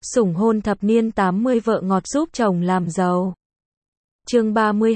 Sủng hôn thập niên 80 vợ ngọt giúp chồng làm giàu. Chương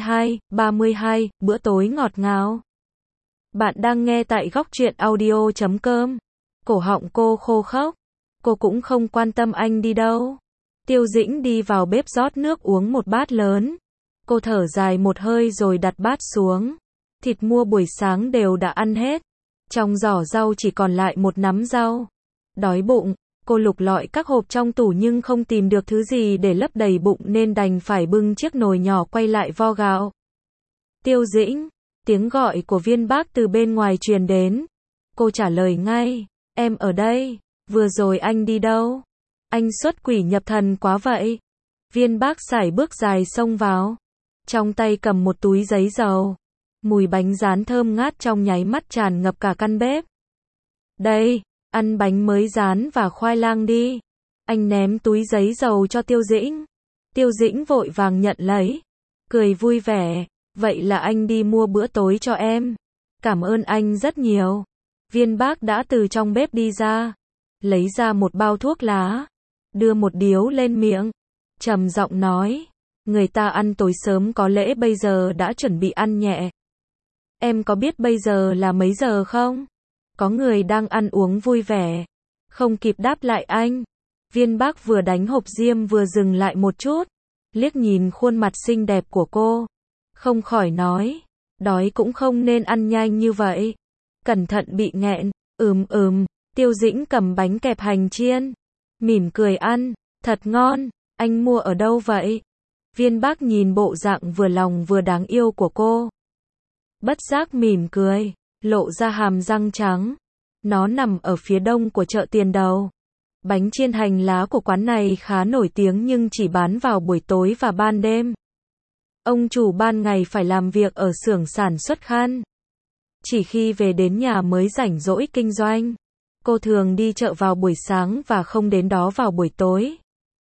32, bữa tối ngọt ngào. Bạn đang nghe tại góc truyện audio.com. Cổ họng cô khô khốc. Cô cũng không quan tâm anh đi đâu. Tiêu Dĩnh đi vào bếp rót nước uống một bát lớn. Cô thở dài một hơi rồi đặt bát xuống. Thịt mua buổi sáng đều đã ăn hết. Trong giỏ rau chỉ còn lại một nắm rau. Đói bụng, cô lục lọi các hộp trong tủ nhưng không tìm được thứ gì để lấp đầy bụng nên đành phải bưng chiếc nồi nhỏ quay lại vo gạo. Tiêu Dĩnh, tiếng gọi của Viên Bác từ bên ngoài truyền đến. Cô trả lời ngay, em ở đây, vừa rồi anh đi đâu? Anh xuất quỷ nhập thần quá vậy. Viên Bác sải bước dài xông vào. Trong tay cầm một túi giấy dầu. Mùi bánh rán thơm ngát trong nháy mắt tràn ngập cả căn bếp. Đây, ăn bánh mới rán và khoai lang đi. Anh ném túi giấy dầu cho Tiêu Dĩnh. Tiêu Dĩnh vội vàng nhận lấy. Cười vui vẻ. Vậy là anh đi mua bữa tối cho em. Cảm ơn anh rất nhiều. Viên Bác đã từ trong bếp đi ra. Lấy ra một bao thuốc lá. Đưa một điếu lên miệng. Trầm giọng nói. Người ta ăn tối sớm có lẽ bây giờ đã chuẩn bị ăn nhẹ. Em có biết bây giờ là mấy giờ không? Có người đang ăn uống vui vẻ. Không kịp đáp lại anh. Viên Bác vừa đánh hộp diêm vừa dừng lại một chút. Liếc nhìn khuôn mặt xinh đẹp của cô. Không khỏi nói. Đói cũng không nên ăn nhanh như vậy. Cẩn thận bị nghẹn. Tiêu Dĩnh cầm bánh kẹp hành chiên. Mỉm cười ăn. Thật ngon. Anh mua ở đâu vậy? Viên Bác nhìn bộ dạng vừa lòng vừa đáng yêu của cô. Bất giác mỉm cười. Lộ ra hàm răng trắng. Nó nằm ở phía đông của chợ Tiền Đầu. Bánh chiên hành lá của quán này khá nổi tiếng nhưng chỉ bán vào buổi tối và ban đêm. Ông chủ ban ngày phải làm việc ở xưởng sản xuất khăn. Chỉ khi về đến nhà mới rảnh rỗi kinh doanh. Cô thường đi chợ vào buổi sáng và không đến đó vào buổi tối.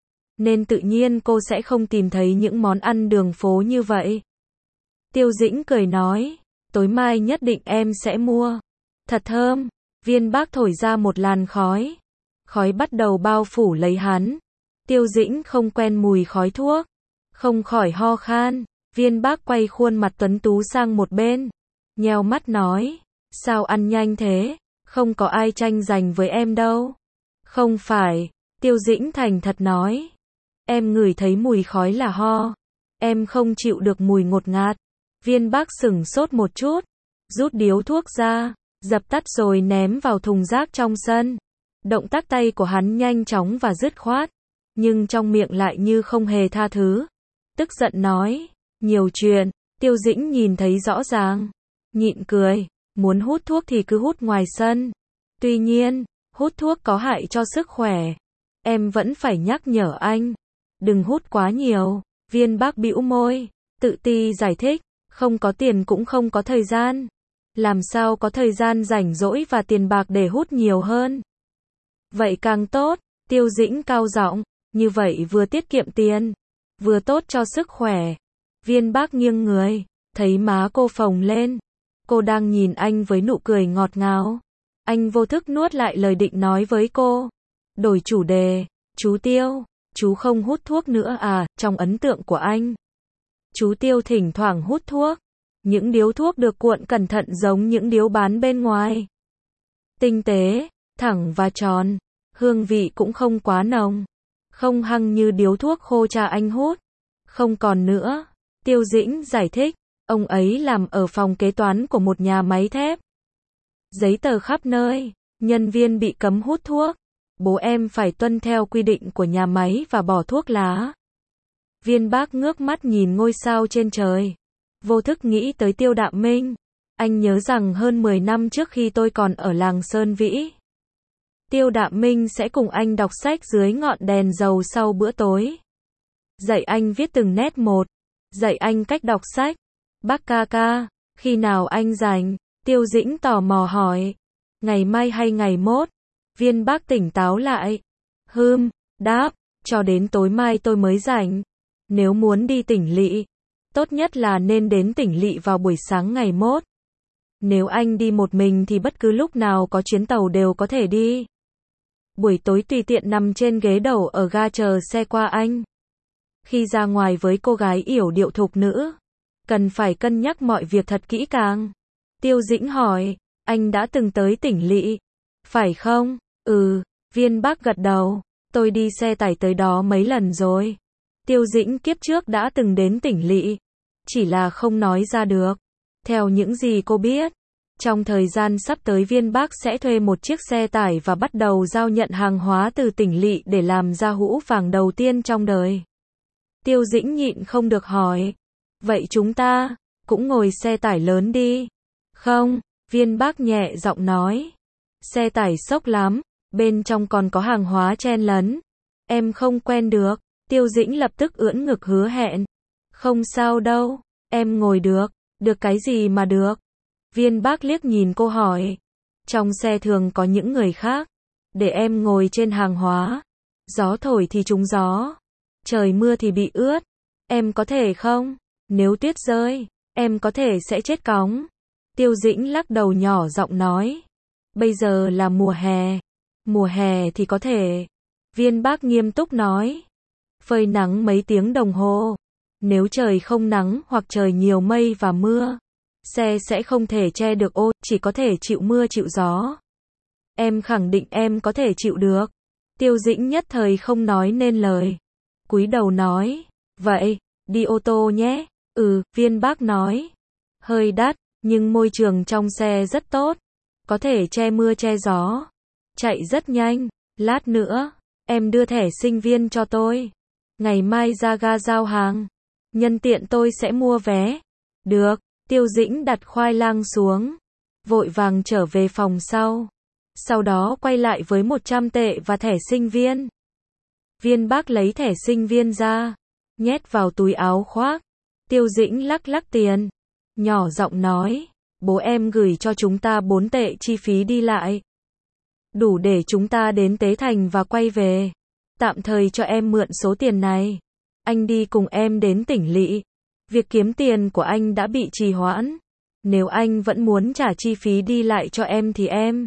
Nên tự nhiên cô sẽ không tìm thấy những món ăn đường phố như vậy. Tiêu Dĩnh cười nói. Tối mai nhất định em sẽ mua. Thật thơm. Viên Bác thổi ra một làn khói. Khói bắt đầu bao phủ lấy hắn. Tiêu Dĩnh không quen mùi khói thuốc. Không khỏi ho khan. Viên Bác quay khuôn mặt tuấn tú sang một bên. Nheo mắt nói. Sao ăn nhanh thế? Không có ai tranh giành với em đâu. Không phải. Tiêu Dĩnh thành thật nói. Em ngửi thấy mùi khói là ho. Em không chịu được mùi ngột ngạt. Viên Bác sửng sốt một chút. Rút điếu thuốc ra. Dập tắt rồi ném vào thùng rác trong sân. Động tác tay của hắn nhanh chóng và dứt khoát. Nhưng trong miệng lại như không hề tha thứ. Tức giận nói. Nhiều chuyện. Tiêu Dĩnh nhìn thấy rõ ràng. Nhịn cười. Muốn hút thuốc thì cứ hút ngoài sân. Tuy nhiên, hút thuốc có hại cho sức khỏe. Em vẫn phải nhắc nhở anh. Đừng hút quá nhiều. Viên Bác bĩu môi. Tự ti giải thích. Không có tiền cũng không có thời gian. Làm sao có thời gian rảnh rỗi và tiền bạc để hút nhiều hơn. Vậy càng tốt. Tiêu Dĩnh cao giọng. Như vậy vừa tiết kiệm tiền. Vừa tốt cho sức khỏe. Viên Bác nghiêng người. Thấy má cô phồng lên. Cô đang nhìn anh với nụ cười ngọt ngào. Anh vô thức nuốt lại lời định nói với cô. Đổi chủ đề. Chú Tiêu. Chú không hút thuốc nữa à? Trong ấn tượng của anh. Chú Tiêu thỉnh thoảng hút thuốc. Những điếu thuốc được cuộn cẩn thận giống những điếu bán bên ngoài. Tinh tế, thẳng và tròn. Hương vị cũng không quá nồng. Không hăng như điếu thuốc khô cha anh hút. Không còn nữa. Tiêu Dĩnh giải thích. Ông ấy làm ở phòng kế toán của một nhà máy thép. Giấy tờ khắp nơi. Nhân viên bị cấm hút thuốc. Bố em phải tuân theo quy định của nhà máy và bỏ thuốc lá. Viên Bác ngước mắt nhìn ngôi sao trên trời. Vô thức nghĩ tới Tiêu Đạm Minh. Anh nhớ rằng hơn 10 năm trước khi tôi còn ở làng Sơn Vĩ. Tiêu Đạm Minh sẽ cùng anh đọc sách dưới ngọn đèn dầu sau bữa tối. Dạy anh viết từng nét một. Dạy anh cách đọc sách. Bác ca ca, khi nào anh rảnh? Tiêu Dĩnh tò mò hỏi. Ngày mai hay ngày mốt? Viên Bác tỉnh táo lại. Đáp, cho đến tối mai tôi mới rảnh. Nếu muốn đi Tỉnh Lỵ, tốt nhất là nên đến Tỉnh Lỵ vào buổi sáng ngày mốt. Nếu anh đi một mình thì bất cứ lúc nào có chuyến tàu đều có thể đi. buổi tối tùy tiện nằm trên ghế đầu ở ga chờ xe qua anh. Khi ra ngoài với cô gái yểu điệu thục nữ, cần phải cân nhắc mọi việc thật kỹ càng. Tiêu Dĩnh hỏi, anh đã từng tới tỉnh lỵ, phải không? Ừ, Viên Bắc gật đầu, tôi đi xe tải tới đó mấy lần rồi. Tiêu Dĩnh kiếp trước đã từng đến tỉnh lỵ, chỉ là không nói ra được. Theo những gì cô biết, trong thời gian sắp tới Viên Bắc sẽ thuê một chiếc xe tải và bắt đầu giao nhận hàng hóa từ tỉnh lỵ để làm ra hũ vàng đầu tiên trong đời. Tiêu Dĩnh nhịn không được hỏi, vậy chúng ta cũng ngồi xe tải lớn đi. Không, Viên Bắc nhẹ giọng nói, xe tải xốc lắm, bên trong còn có hàng hóa chen lấn. Em không quen được. Tiêu Dĩnh lập tức ưỡn ngực hứa hẹn. Không sao đâu, em ngồi được. Được cái gì mà được? Viên Bắc liếc nhìn cô hỏi. Trong xe thường có những người khác. Để em ngồi trên hàng hóa. Gió thổi thì trúng gió. Trời mưa thì bị ướt. Em có thể không? Nếu tuyết rơi, em có thể sẽ chết cóng. Tiêu Dĩnh lắc đầu nhỏ giọng nói. Bây giờ là mùa hè. Mùa hè thì có thể. Viên Bắc nghiêm túc nói. Phơi nắng mấy tiếng đồng hồ. Nếu trời không nắng hoặc trời nhiều mây và mưa, xe sẽ không thể che được ô, chỉ có thể chịu mưa chịu gió. Em khẳng định em có thể chịu được. Tiêu Dĩnh nhất thời không nói nên lời. Cúi đầu nói, vậy, đi ô tô nhé. Ừ, Viên Bắc nói. Hơi đắt, nhưng môi trường trong xe rất tốt. Có thể che mưa che gió. Chạy rất nhanh. Lát nữa, em đưa thẻ sinh viên cho tôi. Ngày mai ra ga giao hàng. Nhân tiện tôi sẽ mua vé. Được, Tiêu Dĩnh đặt khoai lang xuống. Vội vàng trở về phòng sau. Sau đó quay lại với 100 tệ và thẻ sinh viên. Viên Bắc lấy thẻ sinh viên ra, nhét vào túi áo khoác. Tiêu Dĩnh lắc lắc tiền. Nhỏ giọng nói, bố em gửi cho chúng ta 4 tệ chi phí đi lại. Đủ để chúng ta đến Tế Thành và quay về. Tạm thời cho em mượn số tiền này. Anh đi cùng em đến tỉnh lỵ. Việc kiếm tiền của anh đã bị trì hoãn. Nếu anh vẫn muốn trả chi phí đi lại cho em thì em.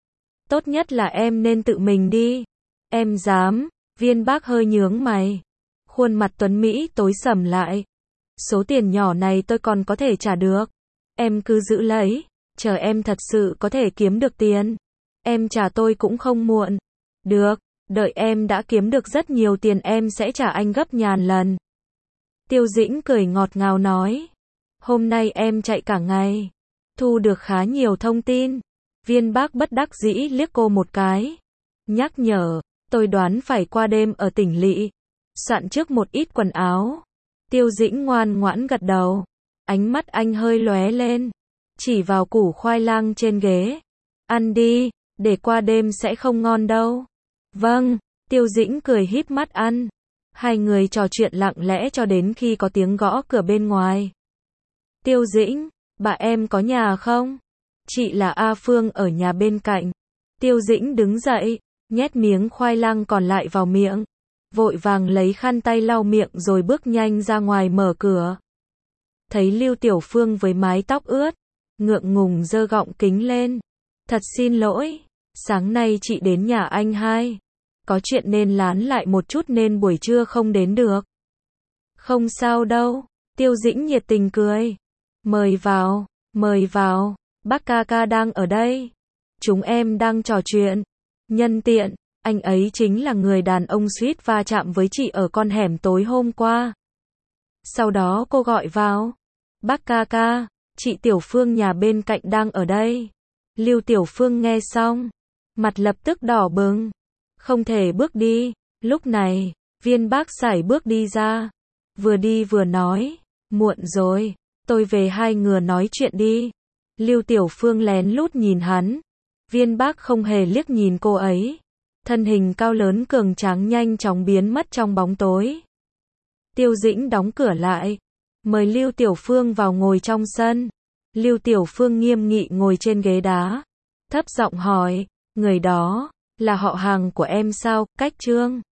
Tốt nhất là em nên tự mình đi. Em dám. Viên Bắc hơi nhướng mày. Khuôn mặt tuấn Mỹ tối sầm lại. Số tiền nhỏ này tôi còn có thể trả được. Em cứ giữ lấy. Chờ em thật sự có thể kiếm được tiền. Em trả tôi cũng không muộn. Được. Đợi em đã kiếm được rất nhiều tiền em sẽ trả anh gấp ngàn lần. Tiêu Dĩnh cười ngọt ngào nói. Hôm nay em chạy cả ngày. Thu được khá nhiều thông tin. Viên Bắc bất đắc dĩ liếc cô một cái. Nhắc nhở, tôi đoán phải qua đêm ở tỉnh lỵ. Soạn trước một ít quần áo. Tiêu Dĩnh ngoan ngoãn gật đầu. Ánh mắt anh hơi lóe lên. Chỉ vào củ khoai lang trên ghế. Ăn đi, để qua đêm sẽ không ngon đâu. Vâng, Tiêu Dĩnh cười híp mắt ăn. Hai người trò chuyện lặng lẽ cho đến khi có tiếng gõ cửa bên ngoài. Tiêu Dĩnh, bà em có nhà không? Chị là A Phương ở nhà bên cạnh. Tiêu Dĩnh đứng dậy, nhét miếng khoai lang còn lại vào miệng. Vội vàng lấy khăn tay lau miệng rồi bước nhanh ra ngoài mở cửa. Thấy Lưu Tiểu Phương với mái tóc ướt, ngượng ngùng giơ gọng kính lên. Thật xin lỗi, sáng nay chị đến nhà anh hai. Có chuyện nên lán lại một chút nên buổi trưa không đến được. Không sao đâu, Tiêu Dĩnh nhiệt tình cười. Mời vào, bác ca ca đang ở đây. Chúng em đang trò chuyện. Nhân tiện, anh ấy chính là người đàn ông suýt va chạm với chị ở con hẻm tối hôm qua. Sau đó cô gọi vào. Bác ca ca, chị Tiểu Phương nhà bên cạnh đang ở đây. Lưu Tiểu Phương nghe xong, mặt lập tức đỏ bừng. Không thể bước đi. Lúc này, Viên Bắc sải bước đi ra. Vừa đi vừa nói, muộn rồi, tôi về hai người nói chuyện đi. Lưu Tiểu Phương lén lút nhìn hắn. Viên Bắc không hề liếc nhìn cô ấy. Thân hình cao lớn cường tráng nhanh chóng biến mất trong bóng tối. Tiêu Dĩnh đóng cửa lại. Mời Lưu Tiểu Phương vào ngồi trong sân. Lưu Tiểu Phương nghiêm nghị ngồi trên ghế đá. Thấp giọng hỏi, người đó là họ hàng của em sao? Cách Trương.